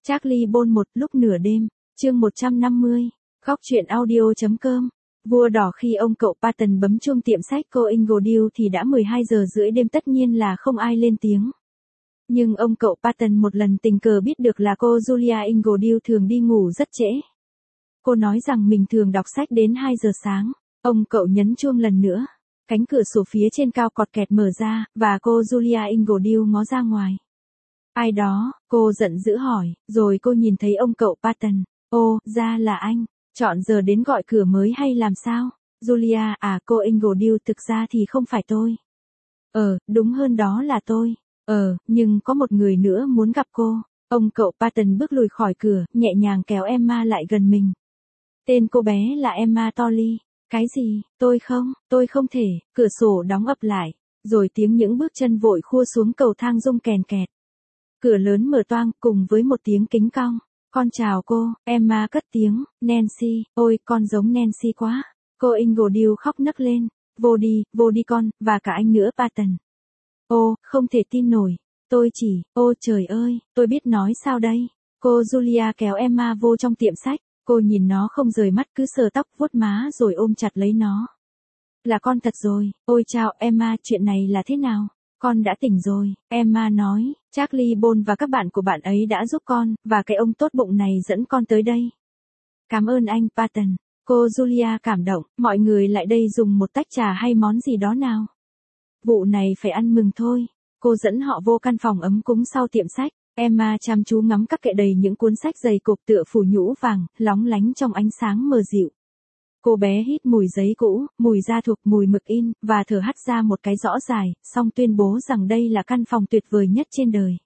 Charlie Bôn một lúc nửa đêm, chương 150, góc truyện audio.com. Vua đỏ khi ông cậu Patton bấm chuông tiệm sách cô Ingledew thì đã 12 giờ rưỡi đêm, tất nhiên là không ai lên tiếng. Nhưng ông cậu Patton một lần tình cờ biết được là cô Julia Ingledew thường đi ngủ rất trễ. Cô nói rằng mình thường đọc sách đến 2 giờ sáng. Ông cậu nhấn chuông lần nữa. Cánh cửa sổ phía trên cao cọt kẹt mở ra, và cô Julia Ingledew ngó ra ngoài. Ai đó, cô giận dữ hỏi, rồi cô nhìn thấy ông cậu Patton. Ô, ra là anh. Chọn giờ đến gọi cửa mới hay làm sao? Julia, cô Ingledew, thực ra thì không phải tôi. Đúng hơn đó là tôi. Nhưng có một người nữa muốn gặp cô. Ông cậu Patton bước lùi khỏi cửa, nhẹ nhàng kéo Emma lại gần mình. Tên cô bé là Emma Tolly. Cái gì? Tôi không thể. Cửa sổ đóng ập lại, rồi tiếng những bước chân vội khua xuống cầu thang rung kèn kẹt. Cửa lớn mở toang cùng với một tiếng kính cong. Con chào cô, Emma cất tiếng. Nancy, ôi con giống Nancy quá. Cô Ingledew khóc nấc lên. Vô đi con, và cả anh nữa Patton. Ô, không thể tin nổi. Ô trời ơi, tôi biết nói sao đây. Cô Julia kéo Emma vô trong tiệm sách. Cô nhìn nó không rời mắt, cứ sờ tóc vuốt má rồi ôm chặt lấy nó. Là con thật rồi. Ôi chào Emma, chuyện này là thế nào? Con đã tỉnh rồi, Emma nói. Charlie Bôn và các bạn của bạn ấy đã giúp con, và cái ông tốt bụng này dẫn con tới đây. Cảm ơn anh Patton. Cô Julia cảm động. Mọi người lại đây dùng một tách trà hay món gì đó nào. Vụ này phải ăn mừng thôi. Cô dẫn họ vô căn phòng ấm cúng sau tiệm sách. Emma chăm chú ngắm các kệ đầy những cuốn sách dày cộp tựa phủ nhũ vàng, lóng lánh trong ánh sáng mờ dịu. Cô bé hít mùi giấy cũ, mùi da thục, mùi mực in, và thở hắt ra một cái rõ dài, xong tuyên bố rằng đây là căn phòng tuyệt vời nhất trên đời.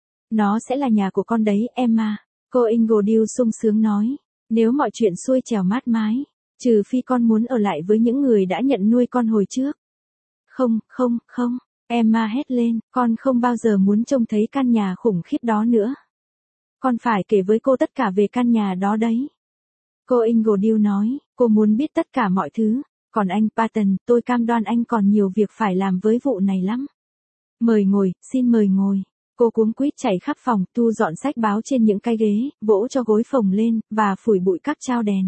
Nó sẽ là nhà của con đấy, Emma. Cô Ingledew sung sướng nói. Nếu mọi chuyện xuôi trèo mát mái, trừ phi con muốn ở lại với những người đã nhận nuôi con hồi trước. Không. Emma hét lên, con không bao giờ muốn trông thấy căn nhà khủng khiếp đó nữa. Con phải kể với cô tất cả về căn nhà đó đấy. Cô Ingledew nói, cô muốn biết tất cả mọi thứ. Còn anh Patton, tôi cam đoan anh còn nhiều việc phải làm với vụ này lắm. Mời ngồi, xin mời ngồi. Cô cuống quýt chạy khắp phòng, thu dọn sách báo trên những cái ghế, vỗ cho gối phồng lên, và phủi bụi các trao đèn.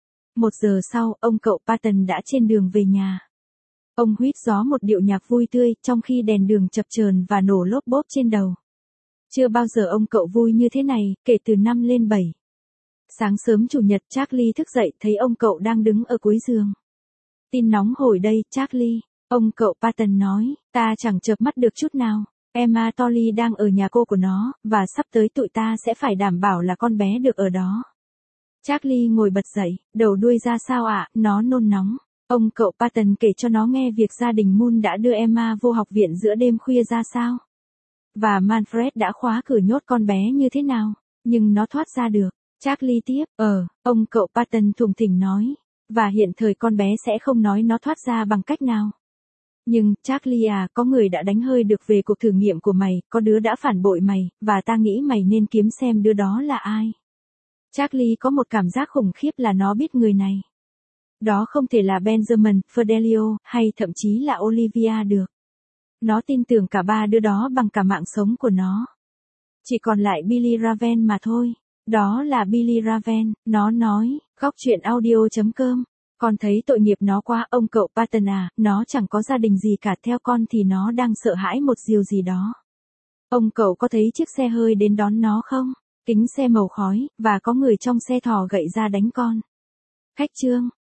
1 giờ sau, ông cậu Patton đã trên đường về nhà. Ông huýt gió một điệu nhạc vui tươi, trong khi đèn đường chập chờn và nổ lốp bốp trên đầu. Chưa bao giờ ông cậu vui như thế này, kể từ năm lên 7. Sáng sớm chủ nhật, Charlie thức dậy thấy ông cậu đang đứng ở cuối giường. Tin nóng hồi đây, Charlie. Ông cậu Patton nói, ta chẳng chợp mắt được chút nào. Emma Tolly đang ở nhà cô của nó, và sắp tới tụi ta sẽ phải đảm bảo là con bé được ở đó. Charlie ngồi bật dậy, đầu đuôi ra sao ạ, nó nôn nóng. Ông cậu Patton kể cho nó nghe việc gia đình Moon đã đưa Emma vô học viện giữa đêm khuya ra sao. Và Manfred đã khóa cửa nhốt con bé như thế nào, nhưng nó thoát ra được. Charlie tiếp, ông cậu Patton thùng thỉnh nói. Và hiện thời con bé sẽ không nói nó thoát ra bằng cách nào. Nhưng, Charlie có người đã đánh hơi được về cuộc thử nghiệm của mày, có đứa đã phản bội mày, và ta nghĩ mày nên kiếm xem đứa đó là ai. Charlie có một cảm giác khủng khiếp là nó biết người này. Đó không thể là Benjamin, Fidelio, hay thậm chí là Olivia được. Nó tin tưởng cả ba đứa đó bằng cả mạng sống của nó. Chỉ còn lại Billy Raven mà thôi. Đó là Billy Raven, nó nói, góc truyện audio.com. Con thấy tội nghiệp nó quá, ông cậu Patton nó chẳng có gia đình gì cả, theo con thì nó đang sợ hãi một điều gì đó. Ông cậu có thấy chiếc xe hơi đến đón nó không? Kính xe màu khói, và có người trong xe thò gậy ra đánh con. Khách trương,